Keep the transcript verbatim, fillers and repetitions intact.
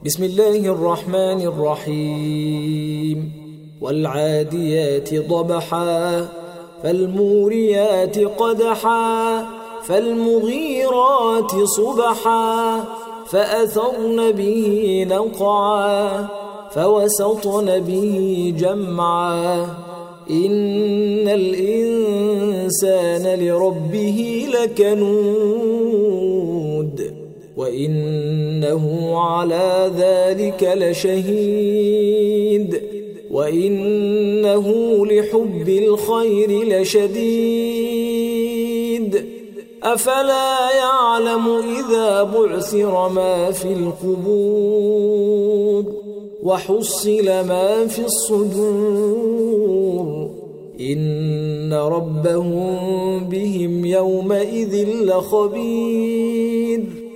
بسم الله الرحمن الرحيم والعاديات ضبحا فالموريات قدحا فالمغيرات صبحا فأثرن به نقعا فوسطن به جمعا إن الإنسان لربه لكنود وإنه على ذلك لشهيد وإنه لحب الخير لشديد أفلا يعلم إذا بعثر ما في القبور وحصل ما في الصدور إن ربهم بهم يومئذ لخبير